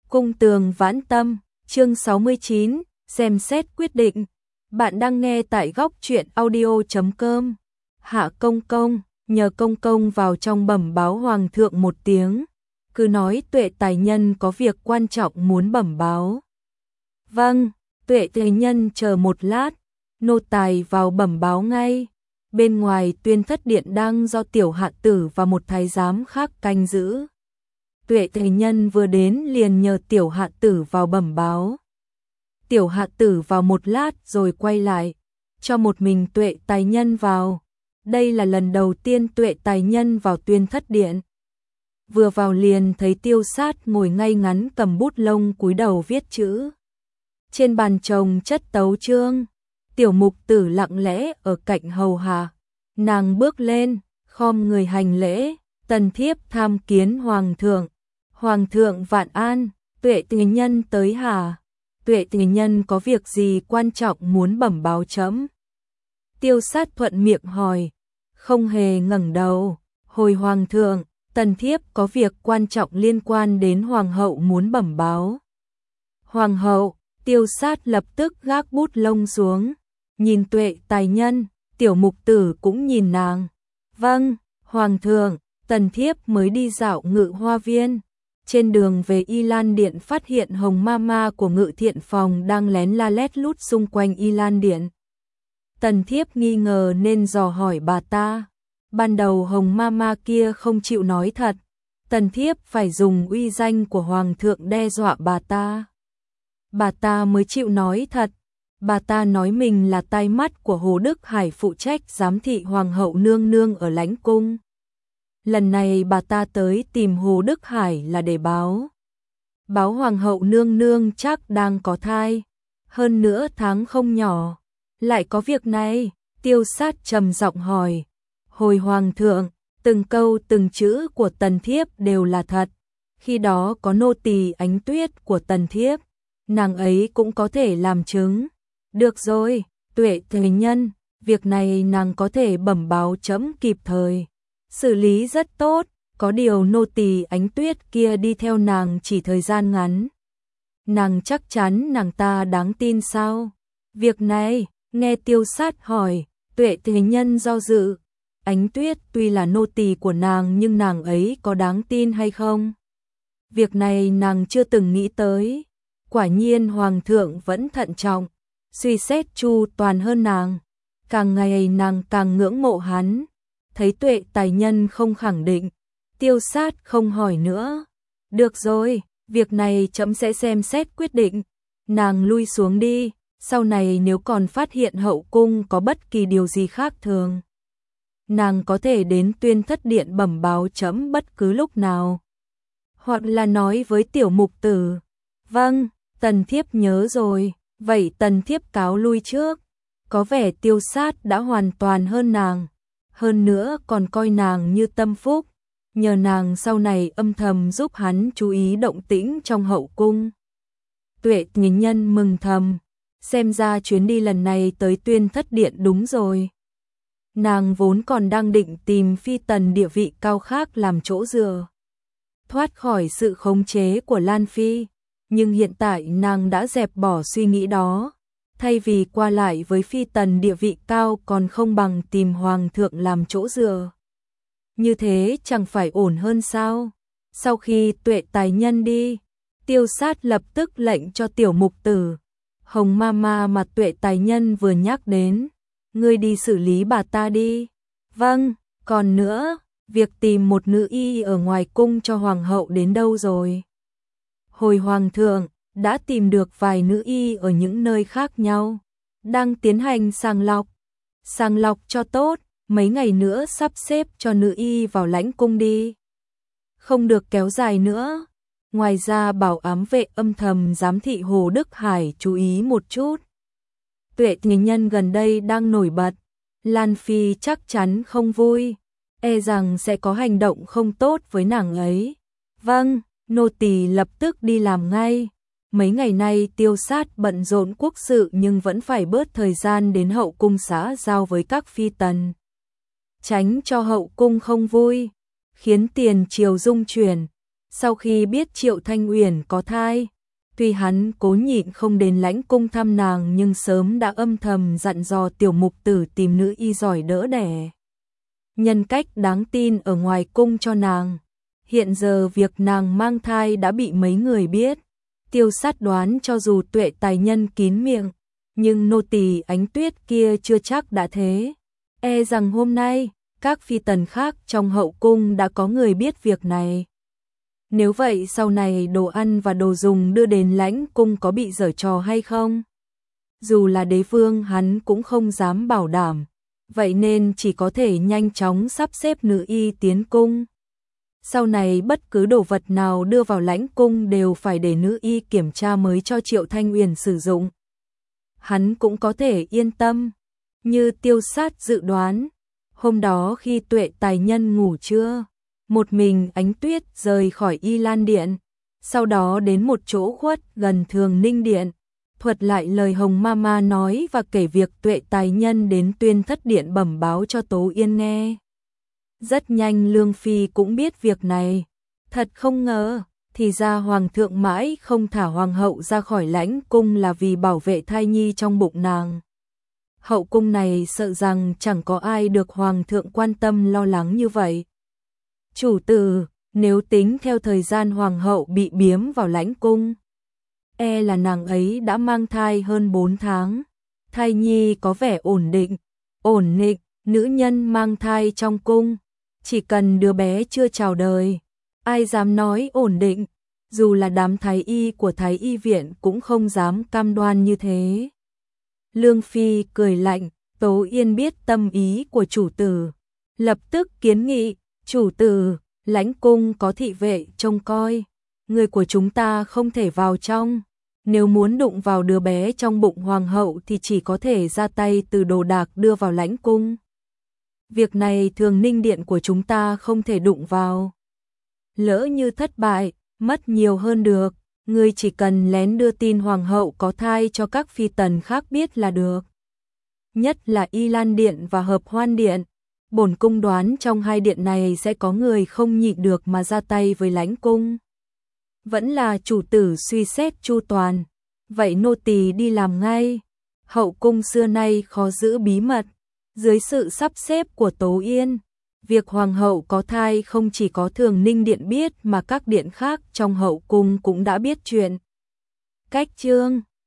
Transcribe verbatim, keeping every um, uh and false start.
Cung tường vãn tâm, chương sáu mươi chín, xem xét quyết định. Bạn đang nghe tại góc truyện audio chấm com. Hạ công công, nhờ công công vào trong bẩm báo hoàng thượng một tiếng. Cứ nói Tuệ tài nhân có việc quan trọng muốn bẩm báo. Vâng, Tuệ tài nhân chờ một lát, nô tài vào bẩm báo ngay. Bên ngoài Tuyên Thất Điện đang do tiểu hạ tử và một thái giám khác canh giữ. Tuệ tài nhân vừa đến liền nhờ tiểu hạ tử vào bẩm báo. Tiểu hạ tử vào một lát rồi quay lại, cho một mình Tuệ tài nhân vào. Đây là lần đầu tiên Tuệ tài nhân vào Tuyên Thất Điện. Vừa vào liền thấy Tiêu Sát ngồi ngay ngắn cầm bút lông cúi đầu viết chữ. Trên bàn chồng chất tấu chương, tiểu mục tử lặng lẽ ở cạnh hầu hạ. Nàng bước lên, khom người hành lễ, tần thiếp tham kiến hoàng thượng. Hoàng thượng vạn an, Tuệ tài nhân tới hả? Tuệ tài nhân có việc gì quan trọng muốn bẩm báo chấm? Tiêu Sát thuận miệng hỏi, không hề ngẩng đầu. Hồi hoàng thượng, tần thiếp có việc quan trọng liên quan đến hoàng hậu muốn bẩm báo. Hoàng hậu, Tiêu Sát lập tức gác bút lông xuống, nhìn Tuệ tài nhân, tiểu mục tử cũng nhìn nàng. Vâng, hoàng thượng, tần thiếp mới đi dạo Ngự Hoa Viên. Trên đường về Y Lan Điện phát hiện Hồng Mama của Ngự Thiện Phòng đang lén la lét lút xung quanh Y Lan Điện. Tần thiếp nghi ngờ nên dò hỏi bà ta. Ban đầu Hồng Mama kia không chịu nói thật, tần thiếp phải dùng uy danh của hoàng thượng đe dọa bà ta. Bà ta mới chịu nói thật. Bà ta nói mình là tai mắt của Hồ Đức Hải phụ trách giám thị hoàng hậu nương nương ở lãnh cung. Lần này bà ta tới tìm Hồ Đức Hải là để báo. Báo hoàng hậu nương nương chắc đang có thai. Hơn nữa tháng không nhỏ. Lại có việc này, Tiêu Sát trầm giọng hỏi. Hồi hoàng thượng, từng câu từng chữ của tần thiếp đều là thật. Khi đó có nô tỳ Ánh Tuyết của tần thiếp, nàng ấy cũng có thể làm chứng. Được rồi, Tuệ tài nhân, việc này nàng có thể bẩm báo chấm kịp thời. Xử lý rất tốt, có điều nô tỳ Ánh Tuyết kia đi theo nàng chỉ thời gian ngắn. Nàng chắc chắn nàng ta đáng tin sao? Việc này, nghe Tiêu Sát hỏi, Tuệ tài nhân do dự. Ánh Tuyết tuy là nô tỳ của nàng nhưng nàng ấy có đáng tin hay không? Việc này nàng chưa từng nghĩ tới. Quả nhiên hoàng thượng vẫn thận trọng, suy xét chu toàn hơn nàng. Càng ngày nàng càng ngưỡng mộ hắn. Thấy Tuệ tài nhân không khẳng định, Tiêu Sát không hỏi nữa. Được rồi, việc này chấm sẽ xem xét quyết định. Nàng lui xuống đi, sau này nếu còn phát hiện hậu cung có bất kỳ điều gì khác thường, nàng có thể đến Tuyên Thất Điện bẩm báo chấm bất cứ lúc nào. Hoặc là nói với tiểu mục tử. Vâng, tần thiếp nhớ rồi, vậy tần thiếp cáo lui trước. Có vẻ Tiêu Sát đã hoàn toàn hơn nàng. Hơn nữa còn coi nàng như tâm phúc, nhờ nàng sau này âm thầm giúp hắn chú ý động tĩnh trong hậu cung. Tuệ tài nhân mừng thầm, xem ra chuyến đi lần này tới Tuyên Thất Điện đúng rồi. Nàng vốn còn đang định tìm phi tần địa vị cao khác làm chỗ dựa, thoát khỏi sự khống chế của Lan Phi, nhưng hiện tại nàng đã dẹp bỏ suy nghĩ đó. Thay vì qua lại với phi tần địa vị cao còn không bằng tìm hoàng thượng làm chỗ dựa. Như thế chẳng phải ổn hơn sao? Sau khi Tuệ tài nhân đi, Tiêu Sát lập tức lệnh cho tiểu mục tử. Hồng Mama mà Tuệ tài nhân vừa nhắc đến, ngươi đi xử lý bà ta đi. Vâng, còn nữa, việc tìm một nữ y ở ngoài cung cho hoàng hậu đến đâu rồi? Hồi hoàng thượng, đã tìm được vài nữ y ở những nơi khác nhau, đang tiến hành sàng lọc. Sàng lọc cho tốt, mấy ngày nữa sắp xếp cho nữ y vào lãnh cung đi. Không được kéo dài nữa. Ngoài ra bảo ám vệ âm thầm giám thị Hồ Đức Hải chú ý một chút. Tuệ tài nhân gần đây đang nổi bật, Lan Phi chắc chắn không vui, e rằng sẽ có hành động không tốt với nàng ấy. Vâng, nô tỳ lập tức đi làm ngay. Mấy ngày nay Tiêu Sát bận rộn quốc sự nhưng vẫn phải bớt thời gian đến hậu cung xã giao với các phi tần. Tránh cho hậu cung không vui, khiến tiền triều dung chuyển. Sau khi biết Triệu Thanh Uyển có thai, tuy hắn cố nhịn không đến lãnh cung thăm nàng nhưng sớm đã âm thầm dặn dò tiểu mục tử tìm nữ y giỏi đỡ đẻ. Nhân cách đáng tin ở ngoài cung cho nàng. Hiện giờ việc nàng mang thai đã bị mấy người biết. Tiêu Sát đoán cho dù Tuệ tài nhân kín miệng, nhưng nô tỳ Ánh Tuyết kia chưa chắc đã thế. E rằng hôm nay, các phi tần khác trong hậu cung đã có người biết việc này. Nếu vậy sau này đồ ăn và đồ dùng đưa đến lãnh cung có bị giở trò hay không? Dù là đế vương hắn cũng không dám bảo đảm, vậy nên chỉ có thể nhanh chóng sắp xếp nữ y tiến cung. Sau này bất cứ đồ vật nào đưa vào lãnh cung đều phải để nữ y kiểm tra mới cho Triệu Thanh Uyển sử dụng. Hắn cũng có thể yên tâm, như Tiêu Sát dự đoán. Hôm đó khi Tuệ tài nhân ngủ trưa, một mình Ánh Tuyết rời khỏi Y Lan Điện, sau đó đến một chỗ khuất gần Thường Ninh Điện, thuật lại lời Hồng Mama nói và kể việc Tuệ tài nhân đến Tuyên Thất Điện bẩm báo cho Tố Yên nghe. Rất nhanh Lương Phi cũng biết việc này, thật không ngờ, thì ra Hoàng thượng mãi không thả Hoàng hậu ra khỏi lãnh cung là vì bảo vệ thai nhi trong bụng nàng. Hậu cung này sợ rằng chẳng có ai được Hoàng thượng quan tâm lo lắng như vậy. Chủ tử, nếu tính theo thời gian Hoàng hậu bị biếm vào lãnh cung, e là nàng ấy đã mang thai hơn bốn tháng. Thai nhi có vẻ ổn định, ổn định, nữ nhân mang thai trong cung, chỉ cần đứa bé chưa chào đời, ai dám nói ổn định, dù là đám thái y của thái y viện cũng không dám cam đoan như thế. Lương Phi cười lạnh, Tố Yên biết tâm ý của chủ tử, lập tức kiến nghị, chủ tử, lãnh cung có thị vệ trông coi, người của chúng ta không thể vào trong, nếu muốn đụng vào đứa bé trong bụng hoàng hậu thì chỉ có thể ra tay từ đồ đạc đưa vào lãnh cung. Việc này Thường Ninh Điện của chúng ta không thể đụng vào. Lỡ như thất bại, mất nhiều hơn được, ngươi chỉ cần lén đưa tin hoàng hậu có thai cho các phi tần khác biết là được. Nhất là Y Lan Điện và Hợp Hoan Điện, bổn cung đoán trong hai điện này sẽ có người không nhịn được mà ra tay với lãnh cung. Vẫn là chủ tử suy xét chu toàn, vậy nô tỳ đi làm ngay. Hậu cung xưa nay khó giữ bí mật, dưới sự sắp xếp của Tố Yên, việc hoàng hậu có thai không chỉ có Thường Ninh Điện biết mà các điện khác trong hậu cung cũng đã biết chuyện. Cách chương